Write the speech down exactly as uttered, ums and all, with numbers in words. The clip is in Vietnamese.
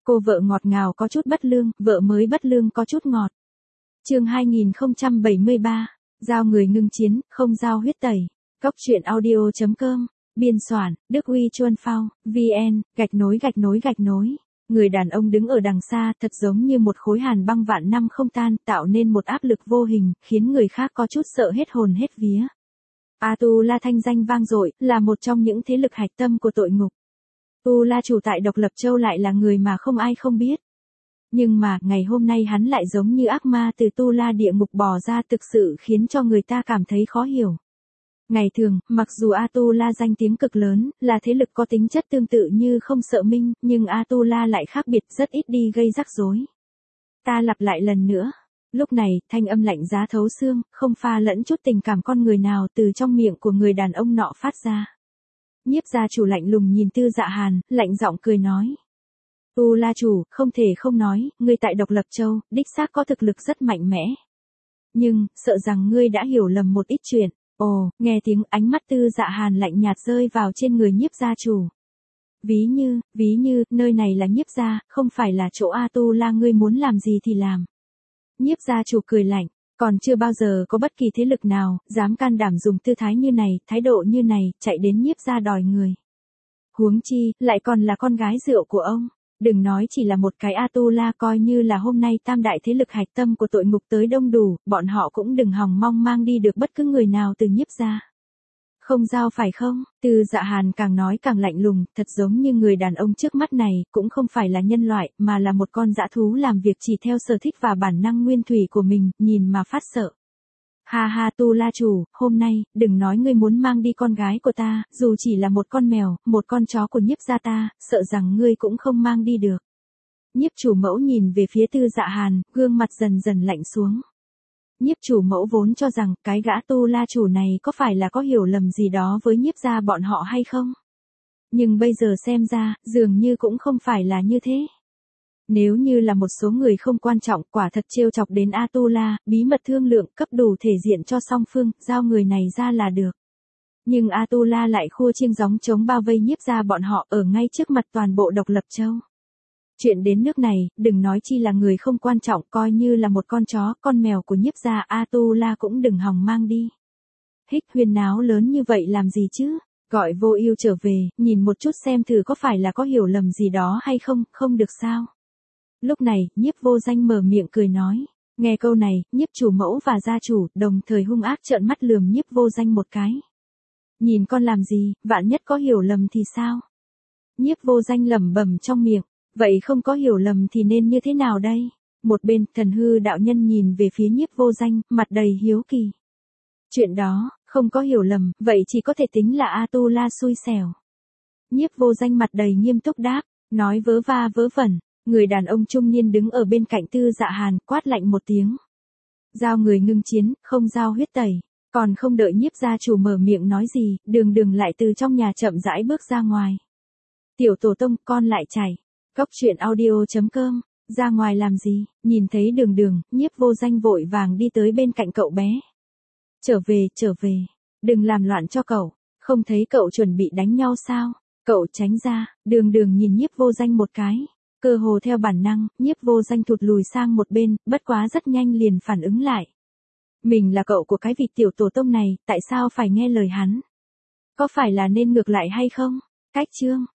Cô vợ ngọt ngào có chút bất lương, vợ mới bất lương có chút ngọt. Chương hai nghìn không trăm bảy mươi ba, giao người ngưng chiến, không giao huyết tẩy. Cốc truyện audio chấm com, biên soạn, Đức Uy Chuân Phao, vn, gạch nối gạch nối gạch nối. Người đàn ông đứng ở đằng xa thật giống như một khối hàn băng vạn năm không tan, tạo nên một áp lực vô hình, khiến người khác có chút sợ hết hồn hết vía. Atula thanh danh vang dội, là một trong những thế lực hạch tâm của tội ngục. Tula chủ tại Độc Lập Châu lại là người mà không ai không biết. Nhưng mà, ngày hôm nay hắn lại giống như ác ma từ Tula địa ngục bò ra, thực sự khiến cho người ta cảm thấy khó hiểu. Ngày thường, mặc dù Atula danh tiếng cực lớn, là thế lực có tính chất tương tự như Không Sợ Minh, nhưng Atula lại khác biệt, rất ít đi gây rắc rối. Ta lặp lại lần nữa. Lúc này, thanh âm lạnh giá thấu xương, không pha lẫn chút tình cảm con người nào từ trong miệng của người đàn ông nọ phát ra. Nhiếp gia chủ lạnh lùng nhìn Tư Dạ Hàn, lạnh giọng cười nói. Tu La chủ, không thể không nói, ngươi tại Độc Lập Châu, đích xác có thực lực rất mạnh mẽ. Nhưng, sợ rằng ngươi đã hiểu lầm một ít chuyện. Ồ, nghe tiếng ánh mắt Tư Dạ Hàn lạnh nhạt rơi vào trên người nhiếp gia chủ. Ví như, ví như, nơi này là nhiếp gia, không phải là chỗ Atula ngươi muốn làm gì thì làm. Nhiếp gia chủ cười lạnh, còn chưa bao giờ có bất kỳ thế lực nào, dám can đảm dùng tư thái như này, thái độ như này, chạy đến nhiếp gia đòi người. Huống chi, lại còn là con gái rượu của ông. Đừng nói chỉ là một cái Atula, coi như là hôm nay tam đại thế lực hạch tâm của tội ngục tới đông đủ, bọn họ cũng đừng hòng mong mang đi được bất cứ người nào từ nhiếp gia. Không giao phải không? Tư Dạ Hàn càng nói càng lạnh lùng, thật giống như người đàn ông trước mắt này, cũng không phải là nhân loại, mà là một con dã thú làm việc chỉ theo sở thích và bản năng nguyên thủy của mình, nhìn mà phát sợ. Ha ha Tu La chủ, hôm nay, đừng nói ngươi muốn mang đi con gái của ta, dù chỉ là một con mèo, một con chó của nhiếp gia ta, sợ rằng ngươi cũng không mang đi được. Nhiếp chủ mẫu nhìn về phía Tư Dạ Hàn, gương mặt dần dần lạnh xuống. Nhiếp chủ mẫu vốn cho rằng cái gã Tu La chủ này có phải là có hiểu lầm gì đó với nhiếp gia bọn họ hay không? Nhưng bây giờ xem ra, dường như cũng không phải là như thế. Nếu như là một số người không quan trọng, quả thật trêu chọc đến Atula, bí mật thương lượng, cấp đủ thể diện cho song phương, giao người này ra là được. Nhưng Atula lại khua chiêng gióng chống bao vây nhiếp gia bọn họ ở ngay trước mặt toàn bộ Độc Lập Châu. Chuyện đến nước này, đừng nói chi là người không quan trọng, coi như là một con chó, con mèo của nhiếp gia Atula cũng đừng hòng mang đi. Hích huyên náo lớn như vậy làm gì chứ? Gọi Vô Ưu trở về, nhìn một chút xem thử có phải là có hiểu lầm gì đó hay không, không được sao? Lúc này, nhiếp vô danh mở miệng cười nói. Nghe câu này, nhiếp chủ mẫu và gia chủ, đồng thời hung ác trợn mắt lườm nhiếp vô danh một cái. Nhìn con làm gì, vạn nhất có hiểu lầm thì sao? Nhiếp vô danh lẩm bẩm trong miệng. Vậy không có hiểu lầm thì nên như thế nào đây? Một bên, Thần Hư đạo nhân nhìn về phía nhiếp vô danh, mặt đầy hiếu kỳ. Chuyện đó, không có hiểu lầm, vậy chỉ có thể tính là Atula xui xẻo. Nhiếp vô danh mặt đầy nghiêm túc đáp, nói vớ va vớ vẩn. Người đàn ông trung niên đứng ở bên cạnh Tư Dạ Hàn, quát lạnh một tiếng. Giao người ngưng chiến, không giao huyết tẩy. Còn không đợi nhiếp gia chủ mở miệng nói gì, Đường Đường lại từ trong nhà chậm rãi bước ra ngoài. Tiểu tổ tông, con lại chạy. Cốc truyện audio chấm com, ra ngoài làm gì? Nhìn thấy Đường Đường, nhiếp vô danh vội vàng đi tới bên cạnh cậu bé. Trở về, trở về. Đừng làm loạn cho cậu. Không thấy cậu chuẩn bị đánh nhau sao? Cậu tránh ra. Đường Đường nhìn nhiếp vô danh một cái. Cơ hồ theo bản năng, nhiếp vô danh thụt lùi sang một bên, bất quá rất nhanh liền phản ứng lại. Mình là cậu của cái vị tiểu tổ tông này, tại sao phải nghe lời hắn? Có phải là nên ngược lại hay không? Cách chương.